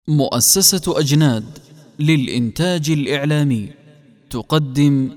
مؤسسة أجناد للإنتاج الإعلامي تقدم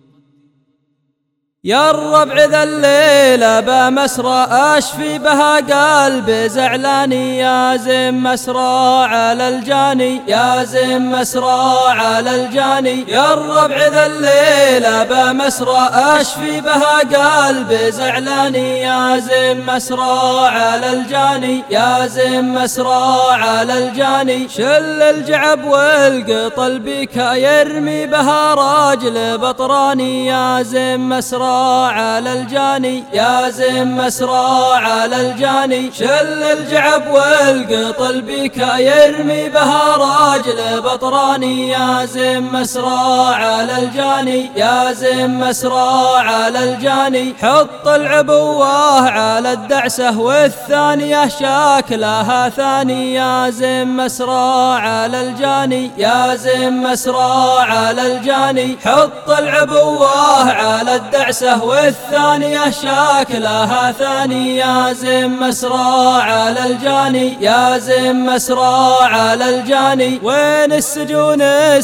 يا الربع ذا الليلة بمسرى أشفي بها قلبي زعلاني يا زين مسرى على الجاني يا زين مسرى على الجاني يا الربع ذا الليلة بمسرى أشفي بها قلبي زعلاني يا زين مسرى على الجاني يا زين مسرى على الجاني شل الجعب والقطل بك يرمي بها راجل بطراني يا زين مسرى على الجاني يا زين مسرى على الجاني شل الجعب والقطل بك يرمي بها راجل بطراني يا زين مسرى على الجاني يا زين مسرى على الجاني حط العبوة على الدعسة والثانية شاكلها ثاني يا زين مسرى على الجاني يا زين مسرى على الجاني حط العبوة على الدعسة والثانية شاكلها ثاني يا زين مسرى على الجاني يا زين مسرى على الجاني وين السجون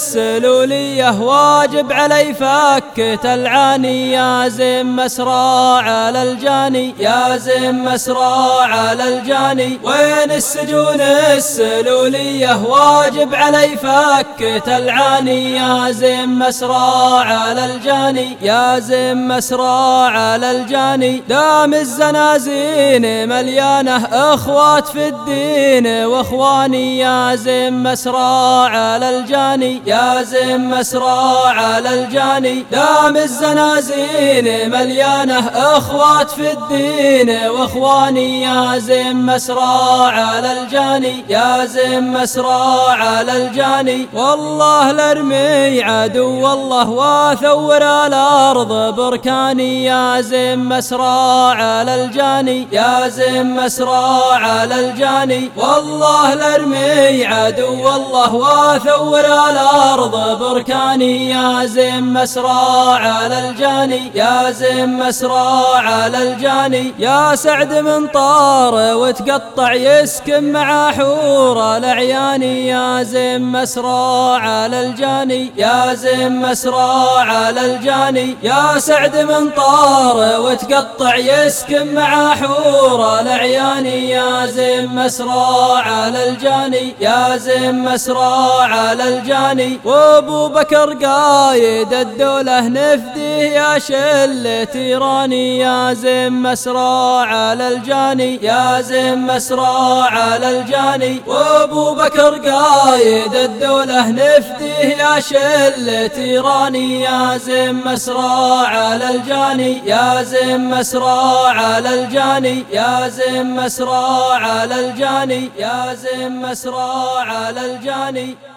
السلولية واجب علي فك تلعاني يا زين مسرى على الجاني يا زين مسرى على الجاني وين السجون السلولية واجب علي فك تلعاني يا زين مسرى على الجاني يا زين مسرى على الجاني دام الزنازين مليانة اخوات في الدين واخواني يا زين مسرى على الجاني يا زين مسرى على الجاني دام الزنازين مليانة اخوات في الدين واخواني يا زين مسرى على الجاني يا زين مسرى على الجاني والله لارمي عدو والله واثور الارض بركاني يا زين مسرى على الجاني يا زين مسرى على الجاني والله لارمي عدو والله واثور الارض بركاني يا زين مسرى على الجاني يا زين مسرى على الجاني يا سعد من طار وتقطع يسكن مع حور العياني يا زين مسرى على الجاني يا زين مسرى على الجاني يا سعد من طار وتقطع يسكن مع حور العياني يا زين مسرى على الجاني يا زين مسرى على الجاني وابو بكر قايد الدولة نفديه يا شل تيراني يا زين مسرى على الجاني يا زين مسرى على الجاني وابو بكر قايد الدولة نفديه يا شل تيراني يا زين مسرى على الجاني يا زين مسرى على الجاني يا زين مسرى على الجاني يا زين مسرى على الجاني